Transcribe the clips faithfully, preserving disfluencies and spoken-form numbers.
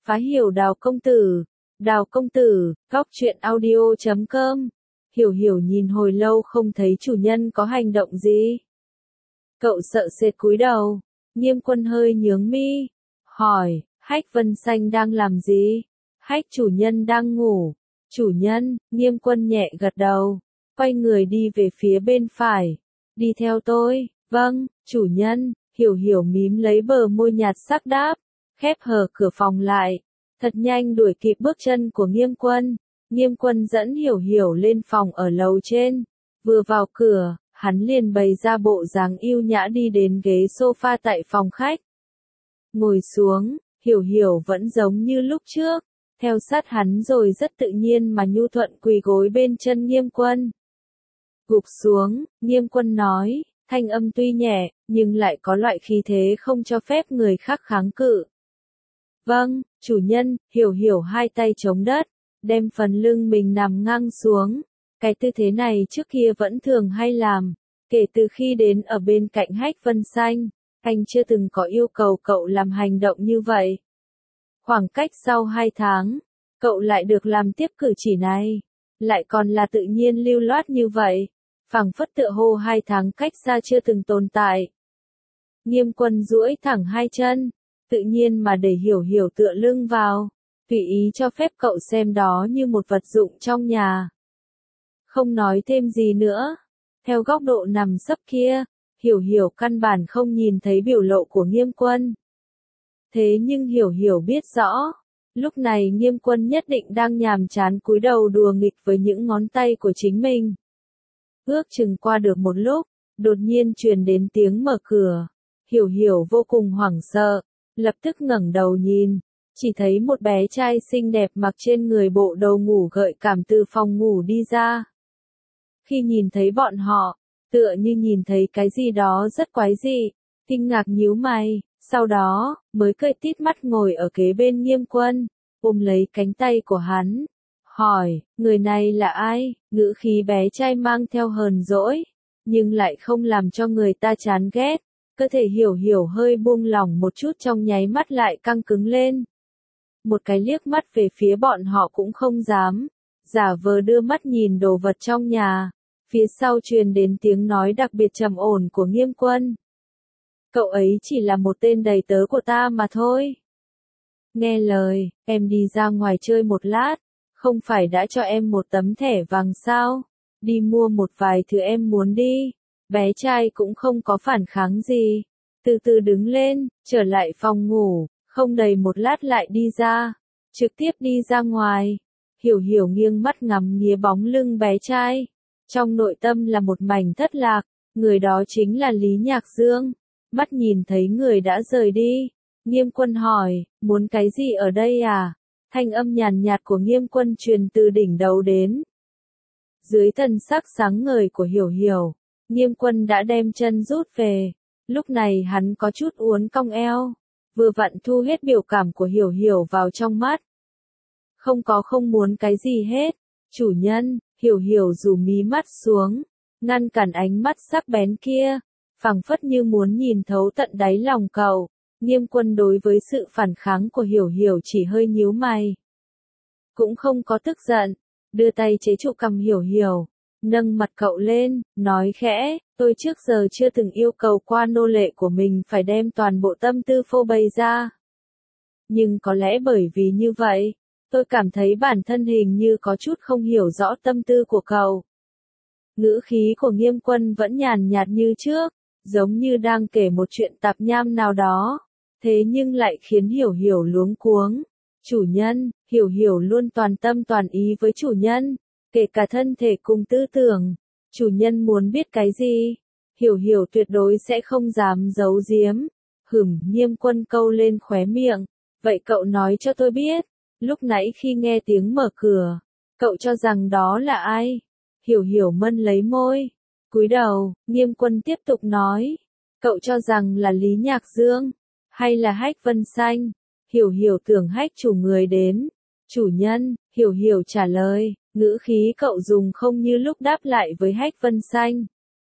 Phá hiểu Đào công tử. Đào công tử, góc truyện audio chấm com. Hiểu hiểu nhìn hồi lâu không thấy chủ nhân có hành động gì. Cậu sợ sệt cúi đầu. Nghiêm Quân hơi nhướng mi. Hỏi, Hách Vân Xanh đang làm gì? Hách chủ nhân đang ngủ. Chủ nhân, Nghiêm Quân nhẹ gật đầu. Quay người đi về phía bên phải. Đi theo tôi. Vâng, chủ nhân. Hiểu hiểu mím lấy bờ môi nhạt sắc đáp. Khép hờ cửa phòng lại. Thật nhanh đuổi kịp bước chân của Nghiêm Quân. Nghiêm Quân dẫn hiểu hiểu lên phòng ở lầu trên. Vừa vào cửa, hắn liền bày ra bộ dáng yêu nhã đi đến ghế sofa tại phòng khách. Ngồi xuống, hiểu hiểu vẫn giống như lúc trước. Theo sát hắn rồi rất tự nhiên mà nhu thuận quỳ gối bên chân Nghiêm Quân. Gục xuống, Nghiêm Quân nói, thanh âm tuy nhẹ, nhưng lại có loại khí thế không cho phép người khác kháng cự. Vâng, chủ nhân, hiểu hiểu hai tay chống đất, đem phần lưng mình nằm ngang xuống. Cái tư thế này trước kia vẫn thường hay làm, kể từ khi đến ở bên cạnh Hách Vân Xanh, anh chưa từng có yêu cầu cậu làm hành động như vậy. Khoảng cách sau hai tháng, cậu lại được làm tiếp cử chỉ này, lại còn là tự nhiên lưu loát như vậy, phảng phất tựa hồ hai tháng cách xa chưa từng tồn tại. Nghiêm Quân duỗi thẳng hai chân, tự nhiên mà để hiểu hiểu tựa lưng vào, tùy ý cho phép cậu xem đó như một vật dụng trong nhà. Không nói thêm gì nữa, theo góc độ nằm sấp kia, hiểu hiểu căn bản không nhìn thấy biểu lộ của Nghiêm Quân. Thế nhưng hiểu hiểu biết rõ, lúc này Nghiêm Quân nhất định đang nhàm chán cúi đầu đùa nghịch với những ngón tay của chính mình. Ước chừng qua được một lúc, đột nhiên truyền đến tiếng mở cửa, hiểu hiểu vô cùng hoảng sợ, lập tức ngẩng đầu nhìn, chỉ thấy một bé trai xinh đẹp mặc trên người bộ đồ ngủ gợi cảm từ phòng ngủ đi ra. Khi nhìn thấy bọn họ, tựa như nhìn thấy cái gì đó rất quái dị, kinh ngạc nhíu mày, sau đó, mới cười tít mắt ngồi ở kế bên Nghiêm Quân, ôm lấy cánh tay của hắn. Hỏi, người này là ai? Ngữ khí bé trai mang theo hờn dỗi, nhưng lại không làm cho người ta chán ghét. Cơ thể hiểu hiểu hơi buông lỏng một chút trong nháy mắt lại căng cứng lên. Một cái liếc mắt về phía bọn họ cũng không dám, giả vờ đưa mắt nhìn đồ vật trong nhà. Phía sau truyền đến tiếng nói đặc biệt trầm ổn của Nghiêm Quân. Cậu ấy chỉ là một tên đầy tớ của ta mà thôi. Nghe lời, em đi ra ngoài chơi một lát, không phải đã cho em một tấm thẻ vàng sao? Đi mua một vài thứ em muốn đi. Bé trai cũng không có phản kháng gì. Từ từ đứng lên, trở lại phòng ngủ, không đầy một lát lại đi ra. Trực tiếp đi ra ngoài. Hiểu hiểu nghiêng mắt ngắm nghía bóng lưng bé trai. Trong nội tâm là một mảnh thất lạc, người đó chính là Lý Nhạc Dương. Mắt nhìn thấy người đã rời đi. Nghiêm Quân hỏi, muốn cái gì ở đây à? Thanh âm nhàn nhạt của Nghiêm Quân truyền từ đỉnh đầu đến. Dưới thần sắc sáng ngời của hiểu hiểu, Nghiêm Quân đã đem chân rút về. Lúc này hắn có chút uốn cong eo, vừa vặn thu hết biểu cảm của hiểu hiểu vào trong mắt. Không có không muốn cái gì hết. Chủ nhân, hiểu hiểu rủ mí mắt xuống, ngăn cản ánh mắt sắc bén kia, phảng phất như muốn nhìn thấu tận đáy lòng cậu. Nghiêm Quân đối với sự phản kháng của hiểu hiểu chỉ hơi nhíu mày. Cũng không có tức giận, đưa tay chế trụ cằm hiểu hiểu, nâng mặt cậu lên, nói khẽ, tôi trước giờ chưa từng yêu cầu qua nô lệ của mình phải đem toàn bộ tâm tư phô bày ra. Nhưng có lẽ bởi vì như vậy, tôi cảm thấy bản thân hình như có chút không hiểu rõ tâm tư của cậu. Ngữ khí của Nghiêm Quân vẫn nhàn nhạt như trước, giống như đang kể một chuyện tạp nham nào đó, thế nhưng lại khiến hiểu hiểu luống cuống. Chủ nhân, hiểu hiểu luôn toàn tâm toàn ý với chủ nhân, kể cả thân thể cùng tư tưởng. Chủ nhân muốn biết cái gì, hiểu hiểu tuyệt đối sẽ không dám giấu giếm. Hửm, Nghiêm Quân câu lên khóe miệng, vậy cậu nói cho tôi biết, lúc nãy khi nghe tiếng mở cửa, cậu cho rằng đó là ai? Hiểu hiểu mân lấy môi, cúi đầu. Nghiêm Quân tiếp tục nói, cậu cho rằng là Lý Nhạc Dương, hay là Hách Vân Xanh? Hiểu hiểu tưởng Hách chủ người đến. Chủ nhân, hiểu hiểu trả lời, ngữ khí cậu dùng không như lúc đáp lại với Hách Vân Xanh,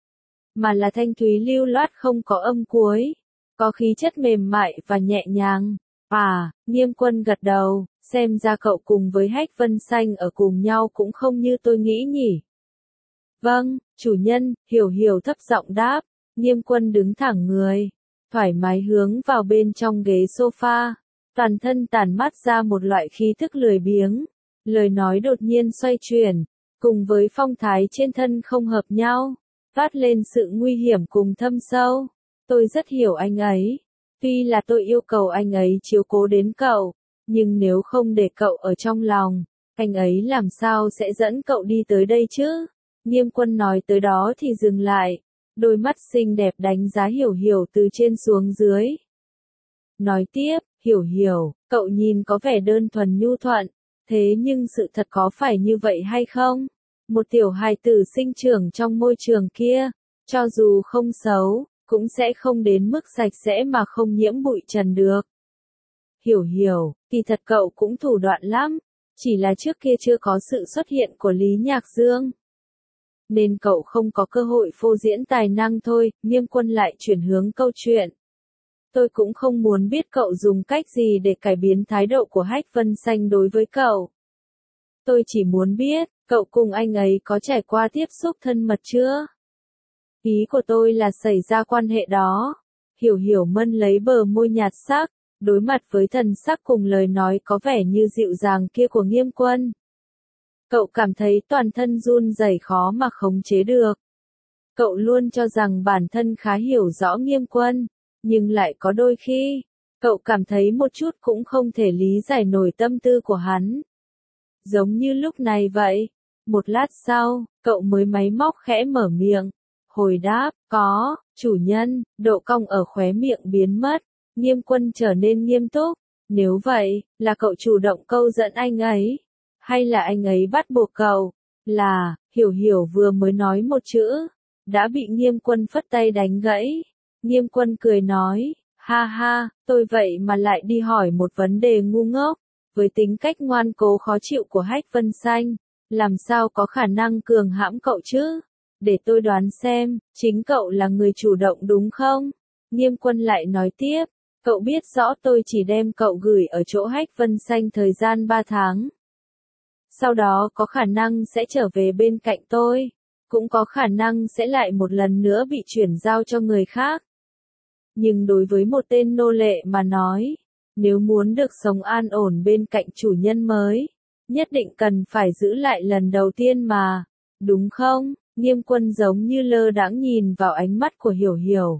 mà là thanh thúy lưu loát không có âm cuối, có khí chất mềm mại và nhẹ nhàng. À, Nghiêm Quân gật đầu, xem ra cậu cùng với Hách Vân Xanh ở cùng nhau cũng không như tôi nghĩ nhỉ. Vâng, chủ nhân, Hiểu Hiểu thấp giọng đáp, Nghiêm Quân đứng thẳng người, thoải mái hướng vào bên trong ghế sofa, toàn thân tản mát ra một loại khí thức lười biếng, lời nói đột nhiên xoay chuyển, cùng với phong thái trên thân không hợp nhau, toát lên sự nguy hiểm cùng thâm sâu. Tôi rất hiểu anh ấy. Tuy là tôi yêu cầu anh ấy chiếu cố đến cậu, nhưng nếu không để cậu ở trong lòng, anh ấy làm sao sẽ dẫn cậu đi tới đây chứ? Nghiêm Quân nói tới đó thì dừng lại, đôi mắt xinh đẹp đánh giá Hiểu Hiểu từ trên xuống dưới. Nói tiếp, Hiểu Hiểu, cậu nhìn có vẻ đơn thuần nhu thuận, thế nhưng sự thật có phải như vậy hay không? Một tiểu hài tử sinh trưởng trong môi trường kia, cho dù không xấu, cũng sẽ không đến mức sạch sẽ mà không nhiễm bụi trần được. Hiểu Hiểu, kỳ thật cậu cũng thủ đoạn lắm, chỉ là trước kia chưa có sự xuất hiện của Lý Nhạc Dương, nên cậu không có cơ hội phô diễn tài năng thôi. Nghiêm Quân lại chuyển hướng câu chuyện. Tôi cũng không muốn biết cậu dùng cách gì để cải biến thái độ của Hách Vân Xanh đối với cậu. Tôi chỉ muốn biết, cậu cùng anh ấy có trải qua tiếp xúc thân mật chưa? Ý của tôi là xảy ra quan hệ đó. Hiểu Hiểu mân lấy bờ môi nhạt sắc, đối mặt với thần sắc cùng lời nói có vẻ như dịu dàng kia của Nghiêm Quân. Cậu cảm thấy toàn thân run rẩy khó mà khống chế được. Cậu luôn cho rằng bản thân khá hiểu rõ Nghiêm Quân, nhưng lại có đôi khi, cậu cảm thấy một chút cũng không thể lý giải nổi tâm tư của hắn. Giống như lúc này vậy. Một lát sau, cậu mới máy móc khẽ mở miệng. Hồi đáp, có, chủ nhân, độ cong ở khóe miệng biến mất. Nghiêm Quân trở nên nghiêm túc. Nếu vậy, là cậu chủ động câu dẫn anh ấy? Hay là anh ấy bắt buộc cậu? Là, Hiểu Hiểu vừa mới nói một chữ, đã bị Nghiêm Quân phất tay đánh gãy. Nghiêm Quân cười nói, ha ha, tôi vậy mà lại đi hỏi một vấn đề ngu ngốc. Với tính cách ngoan cố khó chịu của Hách Vân Xanh, làm sao có khả năng cường hãm cậu chứ? Để tôi đoán xem, chính cậu là người chủ động đúng không? Nghiêm Quân lại nói tiếp, cậu biết rõ tôi chỉ đem cậu gửi ở chỗ Hách Vân Xanh thời gian ba tháng. Sau đó có khả năng sẽ trở về bên cạnh tôi, cũng có khả năng sẽ lại một lần nữa bị chuyển giao cho người khác. Nhưng đối với một tên nô lệ mà nói, nếu muốn được sống an ổn bên cạnh chủ nhân mới, nhất định cần phải giữ lại lần đầu tiên mà, đúng không? Nghiêm Quân giống như lơ đãng nhìn vào ánh mắt của Hiểu Hiểu.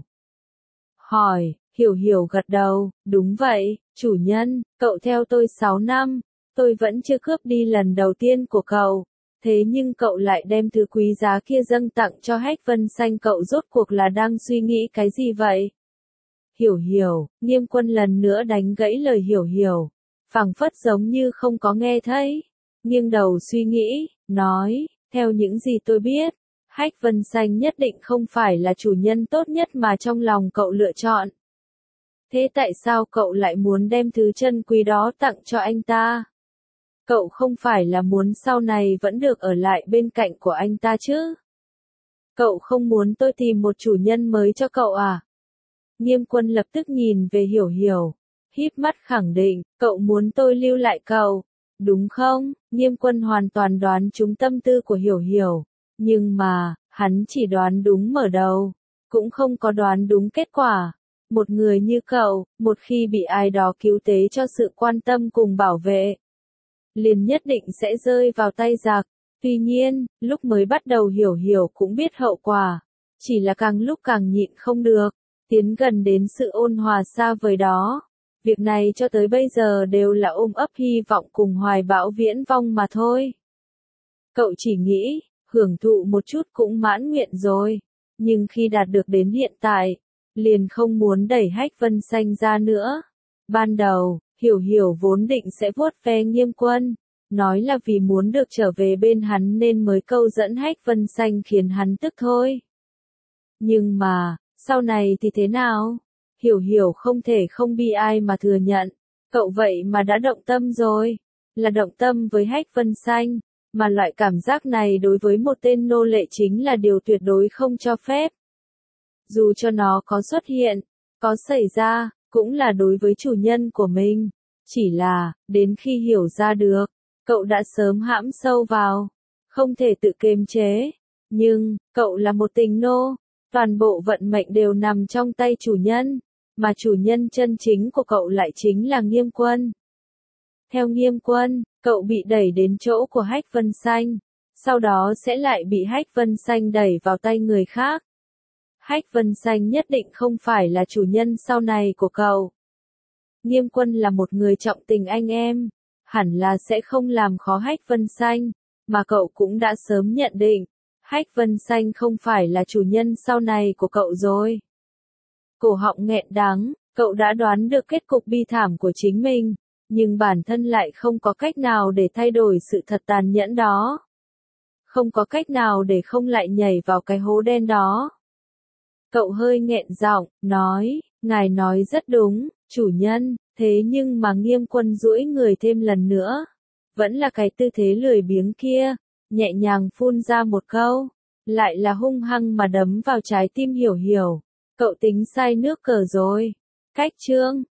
Hỏi, Hiểu Hiểu gật đầu, đúng vậy, chủ nhân, cậu theo tôi sáu năm, tôi vẫn chưa cướp đi lần đầu tiên của cậu, thế nhưng cậu lại đem thứ quý giá kia dâng tặng cho Hách Vân Xanh, cậu rốt cuộc là đang suy nghĩ cái gì vậy? Hiểu Hiểu, Nghiêm Quân lần nữa đánh gãy lời Hiểu Hiểu, phảng phất giống như không có nghe thấy, nghiêng đầu suy nghĩ, nói, theo những gì tôi biết, Hách Vân Xanh nhất định không phải là chủ nhân tốt nhất mà trong lòng cậu lựa chọn. Thế tại sao cậu lại muốn đem thứ chân quý đó tặng cho anh ta? Cậu không phải là muốn sau này vẫn được ở lại bên cạnh của anh ta chứ? Cậu không muốn tôi tìm một chủ nhân mới cho cậu à? Nghiêm Quân lập tức nhìn về Hiểu Hiểu, híp mắt khẳng định, cậu muốn tôi lưu lại cậu, đúng không? Nghiêm Quân hoàn toàn đoán trúng tâm tư của Hiểu Hiểu, nhưng mà, hắn chỉ đoán đúng mở đầu, cũng không có đoán đúng kết quả. Một người như cậu, một khi bị ai đó cứu tế cho sự quan tâm cùng bảo vệ, liền nhất định sẽ rơi vào tay giặc. Tuy nhiên, lúc mới bắt đầu Hiểu Hiểu cũng biết hậu quả, chỉ là càng lúc càng nhịn không được, tiến gần đến sự ôn hòa xa vời đó. Việc này cho tới bây giờ đều là ôm ấp hy vọng cùng hoài bão viễn vong mà thôi. Cậu chỉ nghĩ, hưởng thụ một chút cũng mãn nguyện rồi, nhưng khi đạt được đến hiện tại, liền không muốn đẩy Hách Vân Xanh ra nữa. Ban đầu, Hiểu Hiểu vốn định sẽ vuốt ve Nghiêm Quân, nói là vì muốn được trở về bên hắn nên mới câu dẫn Hách Vân Xanh khiến hắn tức thôi. Nhưng mà, sau này thì thế nào? Hiểu Hiểu không thể không bi ai mà thừa nhận, cậu vậy mà đã động tâm rồi, là động tâm với Hách Vân Xanh, mà loại cảm giác này đối với một tên nô lệ chính là điều tuyệt đối không cho phép. Dù cho nó có xuất hiện, có xảy ra, cũng là đối với chủ nhân của mình. Chỉ là, đến khi hiểu ra được, cậu đã sớm hãm sâu vào, không thể tự kiềm chế. Nhưng, cậu là một tình nô, toàn bộ vận mệnh đều nằm trong tay chủ nhân, mà chủ nhân chân chính của cậu lại chính là Nghiêm Quân. Theo Nghiêm Quân, cậu bị đẩy đến chỗ của Hách Vân Xanh, sau đó sẽ lại bị Hách Vân Xanh đẩy vào tay người khác. Hách Vân Xanh nhất định không phải là chủ nhân sau này của cậu. Nghiêm Quân là một người trọng tình anh em, hẳn là sẽ không làm khó Hách Vân Xanh, mà cậu cũng đã sớm nhận định, Hách Vân Xanh không phải là chủ nhân sau này của cậu rồi. Cổ họng nghẹn đắng, cậu đã đoán được kết cục bi thảm của chính mình, nhưng bản thân lại không có cách nào để thay đổi sự thật tàn nhẫn đó. Không có cách nào để không lại nhảy vào cái hố đen đó. Cậu hơi nghẹn giọng, nói, ngài nói rất đúng, chủ nhân, thế nhưng mà Nghiêm Quân duỗi người thêm lần nữa. Vẫn là cái tư thế lười biếng kia, nhẹ nhàng phun ra một câu, lại là hung hăng mà đấm vào trái tim Hiểu Hiểu. Cậu tính sai nước cờ rồi. Cách chương